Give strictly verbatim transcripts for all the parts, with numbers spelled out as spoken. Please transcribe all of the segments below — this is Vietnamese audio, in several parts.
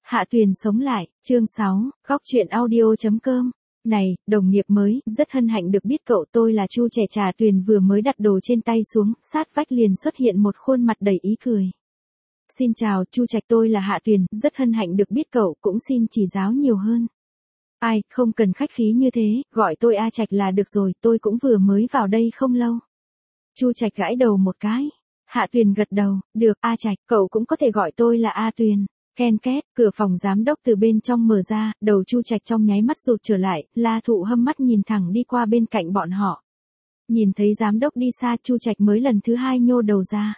Hạ Tuyền sống lại, chương sáu, góc truyện audio.com. Này, đồng nghiệp mới, rất hân hạnh được biết cậu, tôi là Chu Trẻ Trà. Tuyền vừa mới đặt đồ trên tay xuống, sát vách liền xuất hiện một khuôn mặt đầy ý cười. Xin chào, Chu Trạch, tôi là Hạ Tuyền, rất hân hạnh được biết cậu, cũng xin chỉ giáo nhiều hơn. Ai, không cần khách khí như thế, gọi tôi A Trạch là được rồi, tôi cũng vừa mới vào đây không lâu. Chu Trạch gãi đầu một cái. Hạ Tuyền gật đầu, được, A Trạch, cậu cũng có thể gọi tôi là A Tuyền. Ken két, cửa phòng giám đốc từ bên trong mở ra, đầu Chu Trạch trong nháy mắt rụt trở lại, La Thụ Hâm mắt nhìn thẳng đi qua bên cạnh bọn họ. Nhìn thấy giám đốc đi xa, Chu Trạch mới lần thứ hai nhô đầu ra.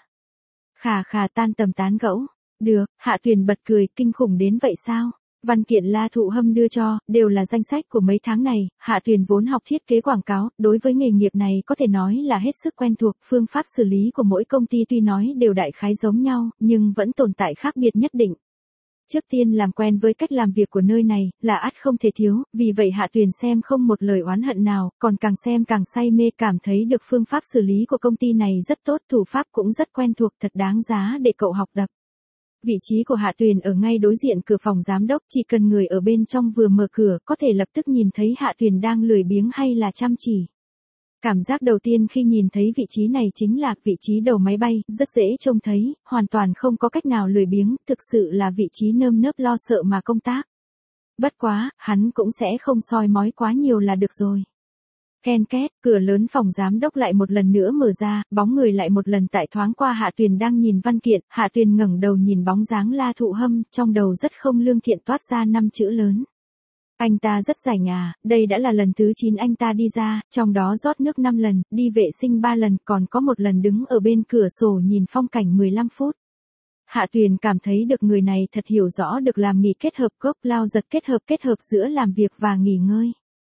Khà khà tan tầm tán gẫu. Được, Hạ Tuyền bật cười, kinh khủng đến vậy sao? Văn kiện La Thụ Hâm đưa cho, đều là danh sách của mấy tháng này. Hạ Tuyền vốn học thiết kế quảng cáo, đối với nghề nghiệp này có thể nói là hết sức quen thuộc. Phương pháp xử lý của mỗi công ty tuy nói đều đại khái giống nhau, nhưng vẫn tồn tại khác biệt nhất định. Trước tiên làm quen với cách làm việc của nơi này, là ắt không thể thiếu, vì vậy Hạ Tuyền xem không một lời oán hận nào, còn càng xem càng say mê, cảm thấy được phương pháp xử lý của công ty này rất tốt, thủ pháp cũng rất quen thuộc, thật đáng giá để cậu học tập. Vị trí của Hạ Tuyền ở ngay đối diện cửa phòng giám đốc, chỉ cần người ở bên trong vừa mở cửa, có thể lập tức nhìn thấy Hạ Tuyền đang lười biếng hay là chăm chỉ. Cảm giác đầu tiên khi nhìn thấy vị trí này chính là vị trí đầu máy bay, rất dễ trông thấy, hoàn toàn không có cách nào lười biếng, thực sự là vị trí nơm nớp lo sợ mà công tác. Bất quá, hắn cũng sẽ không soi mói quá nhiều là được rồi. Ken két, cửa lớn phòng giám đốc lại một lần nữa mở ra, bóng người lại một lần tại thoáng qua Hạ Tuyền đang nhìn văn kiện. Hạ Tuyền ngẩng đầu nhìn bóng dáng La Thụ Hâm, trong đầu rất không lương thiện toát ra năm chữ lớn. Anh ta rất rảnh à, đây đã là lần thứ chín anh ta đi ra, trong đó rót nước năm lần, đi vệ sinh ba lần, còn có một lần đứng ở bên cửa sổ nhìn phong cảnh mười lăm phút. Hạ Tuyền cảm thấy được người này thật hiểu rõ được làm nghỉ kết hợp gốc lao giật kết hợp kết hợp giữa làm việc và nghỉ ngơi.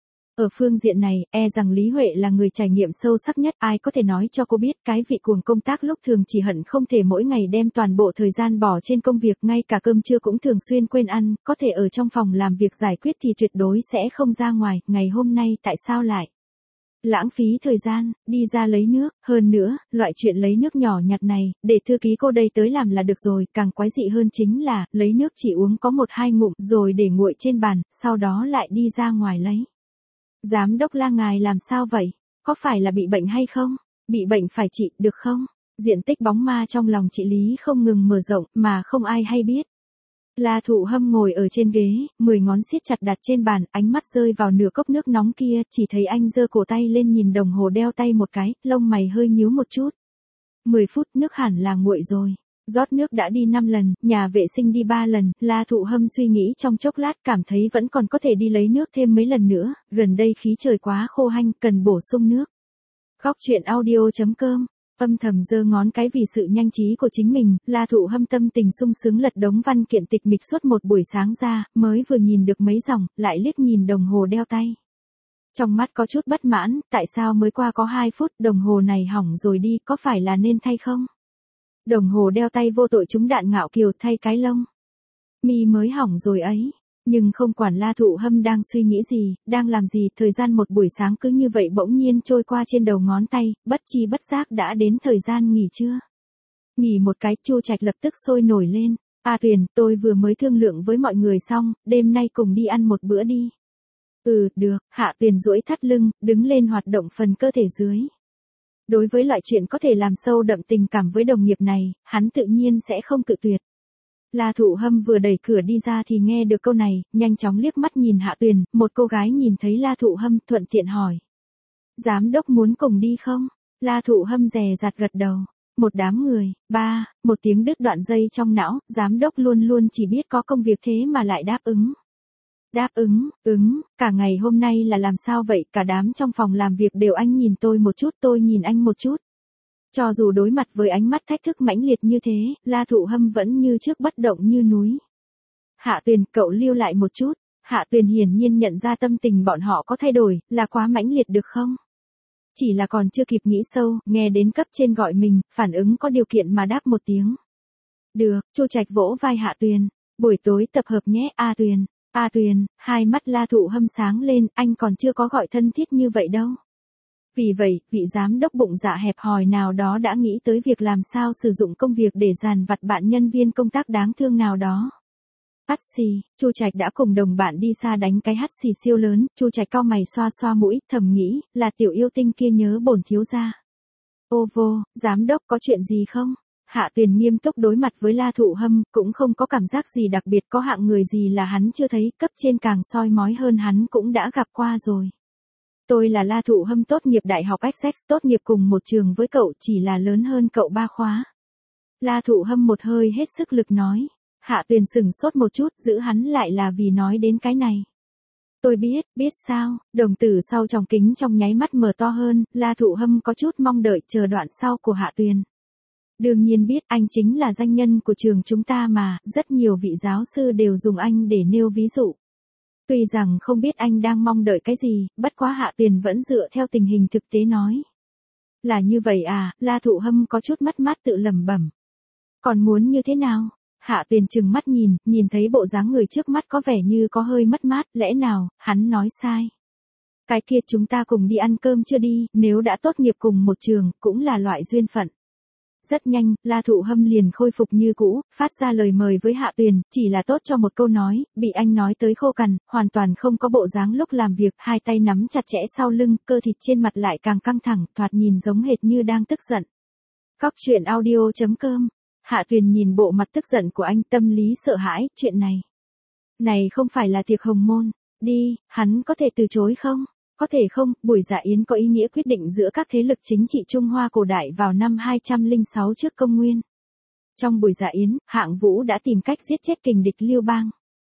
Ở phương diện này, e rằng Lý Huệ là người trải nghiệm sâu sắc nhất, ai có thể nói cho cô biết cái vị cuồng công tác lúc thường chỉ hận không thể mỗi ngày đem toàn bộ thời gian bỏ trên công việc, ngay cả cơm trưa cũng thường xuyên quên ăn, có thể ở trong phòng làm việc giải quyết thì tuyệt đối sẽ không ra ngoài, ngày hôm nay tại sao lại lãng phí thời gian, đi ra lấy nước, hơn nữa, loại chuyện lấy nước nhỏ nhặt này, để thư ký cô đây tới làm là được rồi, càng quái dị hơn chính là, lấy nước chỉ uống có một hai ngụm, rồi để nguội trên bàn, sau đó lại đi ra ngoài lấy. Giám đốc La, ngài làm sao vậy? Có phải là bị bệnh hay không? Bị bệnh phải trị, được không? Diện tích bóng ma trong lòng chị Lý không ngừng mở rộng, mà không ai hay biết. La Thụ Hâm ngồi ở trên ghế, mười ngón siết chặt đặt trên bàn, ánh mắt rơi vào nửa cốc nước nóng kia, chỉ thấy anh giơ cổ tay lên nhìn đồng hồ đeo tay một cái, lông mày hơi nhíu một chút. mười phút, nước hẳn là nguội rồi. Rót nước đã đi năm lần, nhà vệ sinh đi ba lần, La Thụ Hâm suy nghĩ trong chốc lát, cảm thấy vẫn còn có thể đi lấy nước thêm mấy lần nữa, gần đây khí trời quá khô hanh, cần bổ sung nước. Góc truyện audio.com. Âm thầm giơ ngón cái vì sự nhanh trí của chính mình, La Thụ Hâm tâm tình sung sướng lật đống văn kiện tịch mịch suốt một buổi sáng ra, mới vừa nhìn được mấy dòng, lại liếc nhìn đồng hồ đeo tay. Trong mắt có chút bất mãn, tại sao mới qua có hai phút, đồng hồ này hỏng rồi đi, có phải là nên thay không? Đồng hồ đeo tay vô tội trúng đạn ngạo kiều, thay cái lông. Mi mới hỏng rồi ấy. Nhưng không quản La Thụ Hâm đang suy nghĩ gì, đang làm gì, thời gian một buổi sáng cứ như vậy bỗng nhiên trôi qua trên đầu ngón tay, bất chi bất giác đã đến thời gian nghỉ trưa. Nghỉ một cái, Chu Trạch lập tức sôi nổi lên. A Tuyền, tôi vừa mới thương lượng với mọi người xong, đêm nay cùng đi ăn một bữa đi. Ừ, được. Hạ Tuyền duỗi thắt lưng, đứng lên hoạt động phần cơ thể dưới. Đối với loại chuyện có thể làm sâu đậm tình cảm với đồng nghiệp này, hắn tự nhiên sẽ không cự tuyệt. La Thụ Hâm vừa đẩy cửa đi ra thì nghe được câu này, nhanh chóng liếc mắt nhìn Hạ Tuyền, một cô gái nhìn thấy La Thụ Hâm thuận tiện hỏi. Giám đốc muốn cùng đi không? La Thụ Hâm dè dặt gật đầu. Một đám người, ba, một tiếng đứt đoạn dây trong não, giám đốc luôn luôn chỉ biết có công việc thế mà lại đáp ứng. Đáp ứng, ứng, cả ngày hôm nay là làm sao vậy, cả đám trong phòng làm việc đều anh nhìn tôi một chút, tôi nhìn anh một chút. Cho dù đối mặt với ánh mắt thách thức mãnh liệt như thế, La Thụ Hâm vẫn như trước bất động như núi. Hạ Tuyền, cậu lưu lại một chút. Hạ Tuyền hiển nhiên nhận ra tâm tình bọn họ có thay đổi, là quá mãnh liệt được không? Chỉ là còn chưa kịp nghĩ sâu, nghe đến cấp trên gọi mình, phản ứng có điều kiện mà đáp một tiếng. Được, Chu Trạch vỗ vai Hạ Tuyền. Buổi tối tập hợp nhé, A Tuyền. A Tuyền, hai mắt La Thụ Hâm sáng lên, anh còn chưa có gọi thân thiết như vậy đâu. Vì vậy, vị giám đốc bụng dạ hẹp hòi nào đó đã nghĩ tới việc làm sao sử dụng công việc để dàn vặt bạn nhân viên công tác đáng thương nào đó. Hắt xì, Chu Trạch đã cùng đồng bạn đi xa đánh cái hắt xì siêu lớn, Chu Trạch cau mày xoa xoa mũi, thầm nghĩ, là tiểu yêu tinh kia nhớ bổn thiếu gia. Ô vô, giám đốc có chuyện gì không? Hạ Tuyền nghiêm túc đối mặt với La Thụ Hâm, cũng không có cảm giác gì đặc biệt, có hạng người gì là hắn chưa thấy, cấp trên càng soi mói hơn hắn cũng đã gặp qua rồi. Tôi là La Thụ Hâm, tốt nghiệp đại học Essex, tốt nghiệp cùng một trường với cậu, chỉ là lớn hơn cậu ba khóa. La Thụ Hâm một hơi hết sức lực nói. Hạ Tuyền sừng sốt một chút, giữ hắn lại là vì nói đến cái này. Tôi biết, biết sao, đồng tử sau tròng kính trong nháy mắt mở to hơn, La Thụ Hâm có chút mong đợi chờ đoạn sau của Hạ Tuyền. Đương nhiên biết, anh chính là danh nhân của trường chúng ta mà, rất nhiều vị giáo sư đều dùng anh để nêu ví dụ. Tuy rằng không biết anh đang mong đợi cái gì, bất quá Hạ Tuyền vẫn dựa theo tình hình thực tế nói. Là như vậy à, La Thụ Hâm có chút mất mát tự lẩm bẩm. Còn muốn như thế nào? Hạ Tuyền trừng mắt nhìn, nhìn thấy bộ dáng người trước mắt có vẻ như có hơi mất mát, lẽ nào, hắn nói sai. Cái kia chúng ta cùng đi ăn cơm chưa đi, nếu đã tốt nghiệp cùng một trường, cũng là loại duyên phận. Rất nhanh, La Thụ Hâm liền khôi phục như cũ, phát ra lời mời với Hạ Tuyền, chỉ là tốt cho một câu nói, bị anh nói tới khô cằn, hoàn toàn không có bộ dáng lúc làm việc, hai tay nắm chặt chẽ sau lưng, cơ thịt trên mặt lại càng căng thẳng, thoạt nhìn giống hệt như đang tức giận. Cóc truyện audio chấm com. Hạ Tuyền nhìn bộ mặt tức giận của anh, tâm lý sợ hãi, chuyện này. Này không phải là tiệc hồng môn, đi, hắn có thể từ chối không? Có thể không, buổi dạ yến có ý nghĩa quyết định giữa các thế lực chính trị Trung Hoa cổ đại vào năm hai trăm lẻ sáu trước công nguyên. Trong buổi dạ yến, Hạng Vũ đã tìm cách giết chết kình địch Liêu Bang.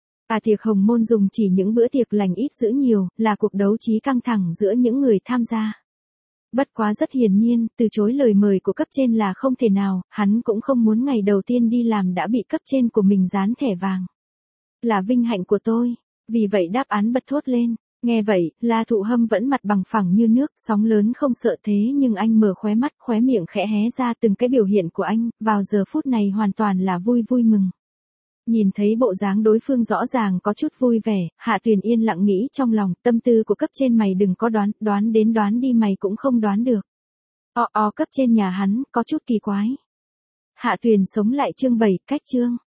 À tiệc hồng môn dùng chỉ những bữa tiệc lành ít giữ nhiều, là cuộc đấu trí căng thẳng giữa những người tham gia. Bất quá rất hiển nhiên, từ chối lời mời của cấp trên là không thể nào, hắn cũng không muốn ngày đầu tiên đi làm đã bị cấp trên của mình dán thẻ vàng. Là vinh hạnh của tôi, vì vậy đáp án bật thốt lên. Nghe vậy, La Thụ Hâm vẫn mặt bằng phẳng như nước, sóng lớn không sợ thế nhưng anh mở khóe mắt, khóe miệng khẽ hé ra từng cái biểu hiện của anh, vào giờ phút này hoàn toàn là vui vui mừng. Nhìn thấy bộ dáng đối phương rõ ràng có chút vui vẻ, Hạ Tuyền yên lặng nghĩ trong lòng, tâm tư của cấp trên mày đừng có đoán, đoán đến đoán đi mày cũng không đoán được. O o cấp trên nhà hắn, có chút kỳ quái. Hạ Tuyền sống lại chương bảy, cách chương.